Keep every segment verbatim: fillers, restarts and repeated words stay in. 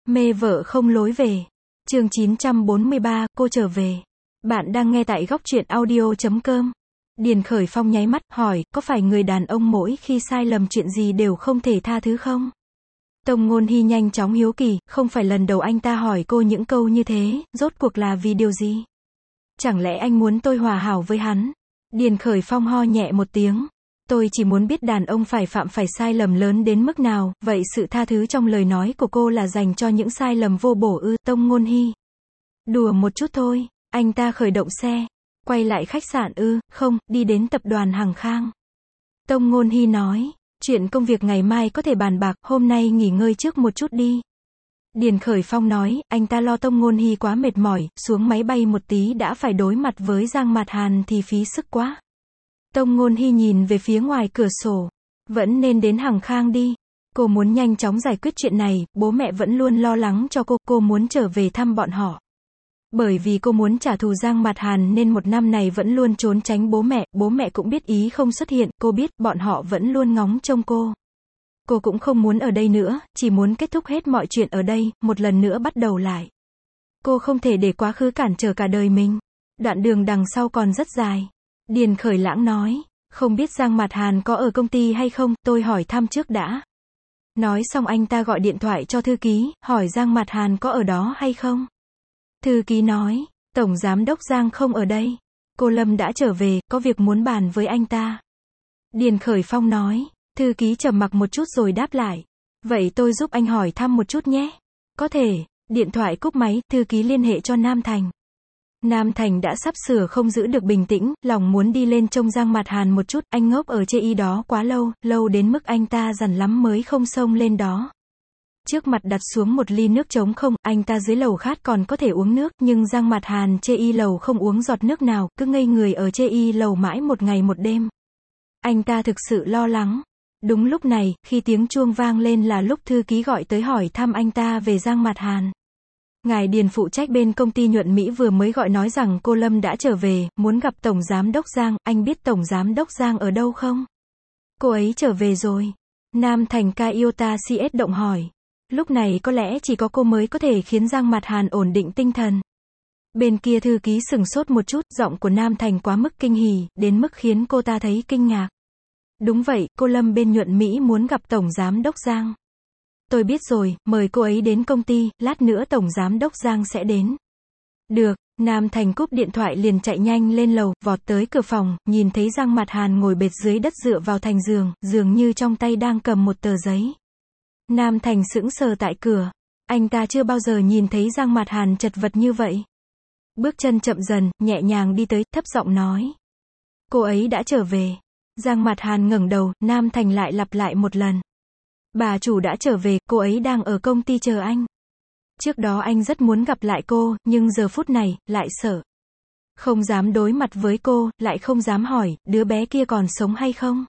Mê vợ không lối về. Chương chín trăm bốn mươi ba, cô trở về. Bạn đang nghe tại góc truyện audio chấm com. Điền Khởi Phong nháy mắt, hỏi, có phải người đàn ông mỗi khi sai lầm chuyện gì đều không thể tha thứ không? Tông Ngôn Hy nhanh chóng hiếu kỳ, không phải lần đầu anh ta hỏi cô những câu như thế, rốt cuộc là vì điều gì? Chẳng lẽ anh muốn tôi hòa hảo với hắn? Điền Khởi Phong ho nhẹ một tiếng. Tôi chỉ muốn biết đàn ông phải phạm phải sai lầm lớn đến mức nào, vậy sự tha thứ trong lời nói của cô là dành cho những sai lầm vô bổ ư? Tông Ngôn Hy. Đùa một chút thôi. Anh ta khởi động xe. Quay lại khách sạn ư? Không, đi đến tập đoàn Hằng Khang. Tông Ngôn Hy nói. Chuyện công việc ngày mai có thể bàn bạc, hôm nay nghỉ ngơi trước một chút đi. Điền Khởi Phong nói, anh ta lo Tông Ngôn Hy quá mệt mỏi, xuống máy bay một tí đã phải đối mặt với Giang Mạt Hàn thì phí sức quá. Tông Ngôn Hy nhìn về phía ngoài cửa sổ. Vẫn nên đến Hằng Khang đi. Cô muốn nhanh chóng giải quyết chuyện này, bố mẹ vẫn luôn lo lắng cho cô, cô muốn trở về thăm bọn họ. Bởi vì cô muốn trả thù Giang Mạt Hàn nên một năm này vẫn luôn trốn tránh bố mẹ, bố mẹ cũng biết ý không xuất hiện, cô biết, bọn họ vẫn luôn ngóng trông cô. Cô cũng không muốn ở đây nữa, chỉ muốn kết thúc hết mọi chuyện ở đây, một lần nữa bắt đầu lại. Cô không thể để quá khứ cản trở cả đời mình. Đoạn đường đằng sau còn rất dài. Điền Khởi Lãng nói, không biết Giang Mạt Hàn có ở công ty hay không, tôi hỏi thăm trước đã. Nói xong anh ta gọi điện thoại cho thư ký, hỏi Giang Mạt Hàn có ở đó hay không. Thư ký nói, Tổng Giám đốc Giang không ở đây. Cô Lâm đã trở về, có việc muốn bàn với anh ta. Điền Khởi Phong nói, thư ký trầm mặc một chút rồi đáp lại. Vậy tôi giúp anh hỏi thăm một chút nhé. Có thể. Điện thoại cúp máy, thư ký liên hệ cho Nam Thành. Nam Thành đã sắp sửa không giữ được bình tĩnh, lòng muốn đi lên trông Giang Mạt Hàn một chút, anh ngốc ở chê y đó quá lâu, lâu đến mức anh ta dằn lắm mới không xông lên đó. Trước mặt đặt xuống một ly nước trống không, anh ta dưới lầu khát còn có thể uống nước, nhưng Giang Mạt Hàn chê y lầu không uống giọt nước nào, cứ ngây người ở chê y lầu mãi một ngày một đêm. Anh ta thực sự lo lắng. Đúng lúc này, khi tiếng chuông vang lên là lúc thư ký gọi tới hỏi thăm anh ta về Giang Mạt Hàn. Ngài Điền phụ trách bên công ty Nhuận Mỹ vừa mới gọi nói rằng cô Lâm đã trở về, muốn gặp Tổng Giám đốc Giang, anh biết Tổng Giám đốc Giang ở đâu không? Cô ấy trở về rồi. Nam Thành Kaiota xê ét động hỏi. Lúc này có lẽ chỉ có cô mới có thể khiến Giang Mạt Hàn ổn định tinh thần. Bên kia thư ký sửng sốt một chút, giọng của Nam Thành quá mức kinh hỉ, đến mức khiến cô ta thấy kinh ngạc. Đúng vậy, cô Lâm bên Nhuận Mỹ muốn gặp Tổng Giám đốc Giang. Tôi biết rồi, mời cô ấy đến công ty, lát nữa Tổng Giám đốc Giang sẽ đến. Được, Nam Thành cúp điện thoại liền chạy nhanh lên lầu, vọt tới cửa phòng, nhìn thấy Giang Mạt Hàn ngồi bệt dưới đất dựa vào thành giường, dường như trong tay đang cầm một tờ giấy. Nam Thành sững sờ tại cửa. Anh ta chưa bao giờ nhìn thấy Giang Mạt Hàn chật vật như vậy. Bước chân chậm dần, nhẹ nhàng đi tới, thấp giọng nói. Cô ấy đã trở về. Giang Mạt Hàn ngẩng đầu, Nam Thành lại lặp lại một lần. Bà chủ đã trở về, cô ấy đang ở công ty chờ anh. Trước đó anh rất muốn gặp lại cô, nhưng giờ phút này, lại sợ. Không dám đối mặt với cô, lại không dám hỏi, đứa bé kia còn sống hay không?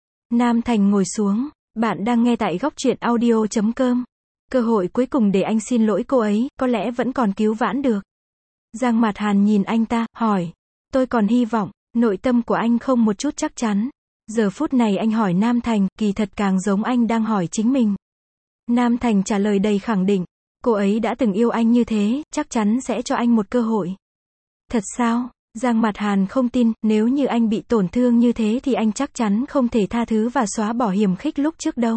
Nam Thành ngồi xuống. Bạn đang nghe tại góc truyện audio chấm com. Cơ hội cuối cùng để anh xin lỗi cô ấy, có lẽ vẫn còn cứu vãn được. Giang Mạt Hàn nhìn anh ta, hỏi. Tôi còn hy vọng. Nội tâm của anh không một chút chắc chắn. Giờ phút này anh hỏi Nam Thành, kỳ thật càng giống anh đang hỏi chính mình. Nam Thành trả lời đầy khẳng định. Cô ấy đã từng yêu anh như thế, chắc chắn sẽ cho anh một cơ hội. Thật sao? Giang Mạt Hàn không tin, nếu như anh bị tổn thương như thế thì anh chắc chắn không thể tha thứ và xóa bỏ hiềm khích lúc trước đâu.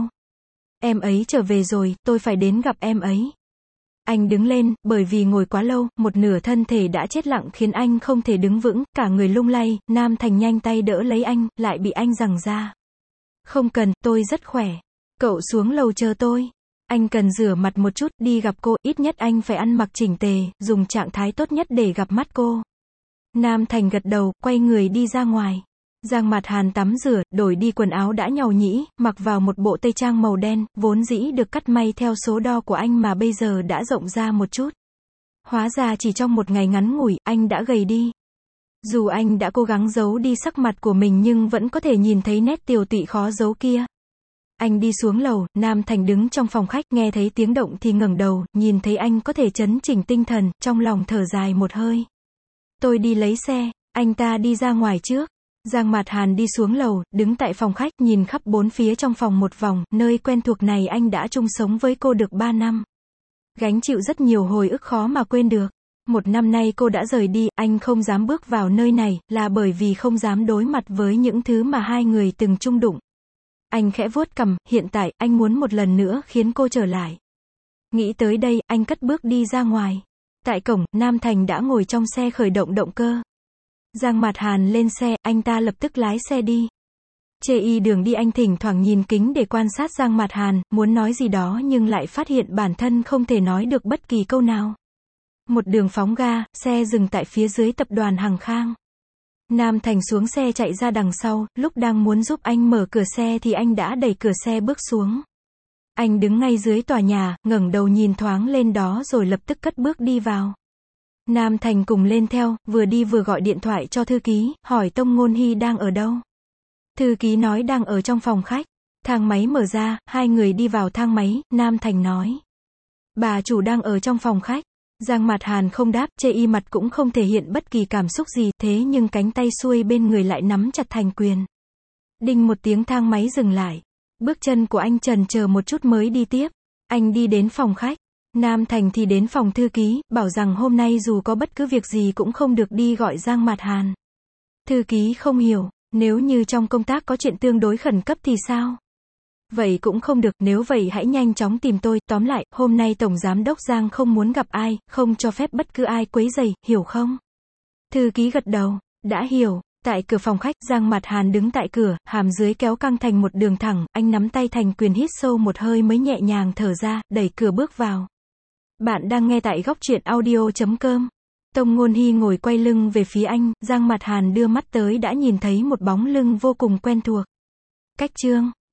Em ấy trở về rồi, tôi phải đến gặp em ấy. Anh đứng lên, bởi vì ngồi quá lâu, một nửa thân thể đã chết lặng khiến anh không thể đứng vững, cả người lung lay, Nam Thành nhanh tay đỡ lấy anh, lại bị anh giằng ra. Không cần, tôi rất khỏe. Cậu xuống lầu chờ tôi. Anh cần rửa mặt một chút, đi gặp cô, ít nhất anh phải ăn mặc chỉnh tề, dùng trạng thái tốt nhất để gặp mắt cô. Nam Thành gật đầu, quay người đi ra ngoài. Giang Mạt Hàn tắm rửa, đổi đi quần áo đã nhàu nhĩ, mặc vào một bộ tây trang màu đen, vốn dĩ được cắt may theo số đo của anh mà bây giờ đã rộng ra một chút. Hóa ra chỉ trong một ngày ngắn ngủi, anh đã gầy đi. Dù anh đã cố gắng giấu đi sắc mặt của mình nhưng vẫn có thể nhìn thấy nét tiều tụy khó giấu kia. Anh đi xuống lầu, Nam Thành đứng trong phòng khách, nghe thấy tiếng động thì ngẩng đầu, nhìn thấy anh có thể trấn chỉnh tinh thần, trong lòng thở dài một hơi. Tôi đi lấy xe, anh ta đi ra ngoài trước. Giang Mạt Hàn đi xuống lầu, đứng tại phòng khách, nhìn khắp bốn phía trong phòng một vòng, nơi quen thuộc này anh đã chung sống với cô được ba năm. Gánh chịu rất nhiều hồi ức khó mà quên được. Một năm nay cô đã rời đi, anh không dám bước vào nơi này, là bởi vì không dám đối mặt với những thứ mà hai người từng chung đụng. Anh khẽ vuốt cằm, hiện tại, anh muốn một lần nữa khiến cô trở lại. Nghĩ tới đây, anh cất bước đi ra ngoài. Tại cổng, Nam Thành đã ngồi trong xe khởi động động cơ. Giang Mạt Hàn lên xe, anh ta lập tức lái xe đi. Chê y đường đi anh thỉnh thoảng nhìn kính để quan sát Giang Mạt Hàn, muốn nói gì đó nhưng lại phát hiện bản thân không thể nói được bất kỳ câu nào. Một đường phóng ga, xe dừng tại phía dưới tập đoàn Hằng Khang. Nam Thành xuống xe chạy ra đằng sau, lúc đang muốn giúp anh mở cửa xe thì anh đã đẩy cửa xe bước xuống. Anh đứng ngay dưới tòa nhà, ngẩng đầu nhìn thoáng lên đó rồi lập tức cất bước đi vào. Nam Thành cùng lên theo, vừa đi vừa gọi điện thoại cho thư ký, hỏi Tông Ngôn Hy đang ở đâu. Thư ký nói đang ở trong phòng khách. Thang máy mở ra, hai người đi vào thang máy, Nam Thành nói. Bà chủ đang ở trong phòng khách. Giang Mạt Hàn không đáp, chê y mặt cũng không thể hiện bất kỳ cảm xúc gì, thế nhưng cánh tay xuôi bên người lại nắm chặt thành quyền. Đinh một tiếng thang máy dừng lại. Bước chân của anh chần chờ một chút mới đi tiếp. Anh đi đến phòng khách. Nam Thành thì đến phòng thư ký, bảo rằng hôm nay dù có bất cứ việc gì cũng không được đi gọi Giang Mạt Hàn. Thư ký không hiểu, nếu như trong công tác có chuyện tương đối khẩn cấp thì sao? Vậy cũng không được, nếu vậy hãy nhanh chóng tìm tôi, tóm lại, hôm nay Tổng Giám đốc Giang không muốn gặp ai, không cho phép bất cứ ai quấy rầy, hiểu không? Thư ký gật đầu, đã hiểu. Tại cửa phòng khách, Giang Mạt Hàn đứng tại cửa, hàm dưới kéo căng thành một đường thẳng, anh nắm tay thành quyền hít sâu một hơi mới nhẹ nhàng thở ra, đẩy cửa bước vào. Bạn đang nghe tại góc truyện audio chấm com. Tông Ngôn Hy ngồi quay lưng về phía anh, Giang Mạt Hàn đưa mắt tới đã nhìn thấy một bóng lưng vô cùng quen thuộc. Cách chương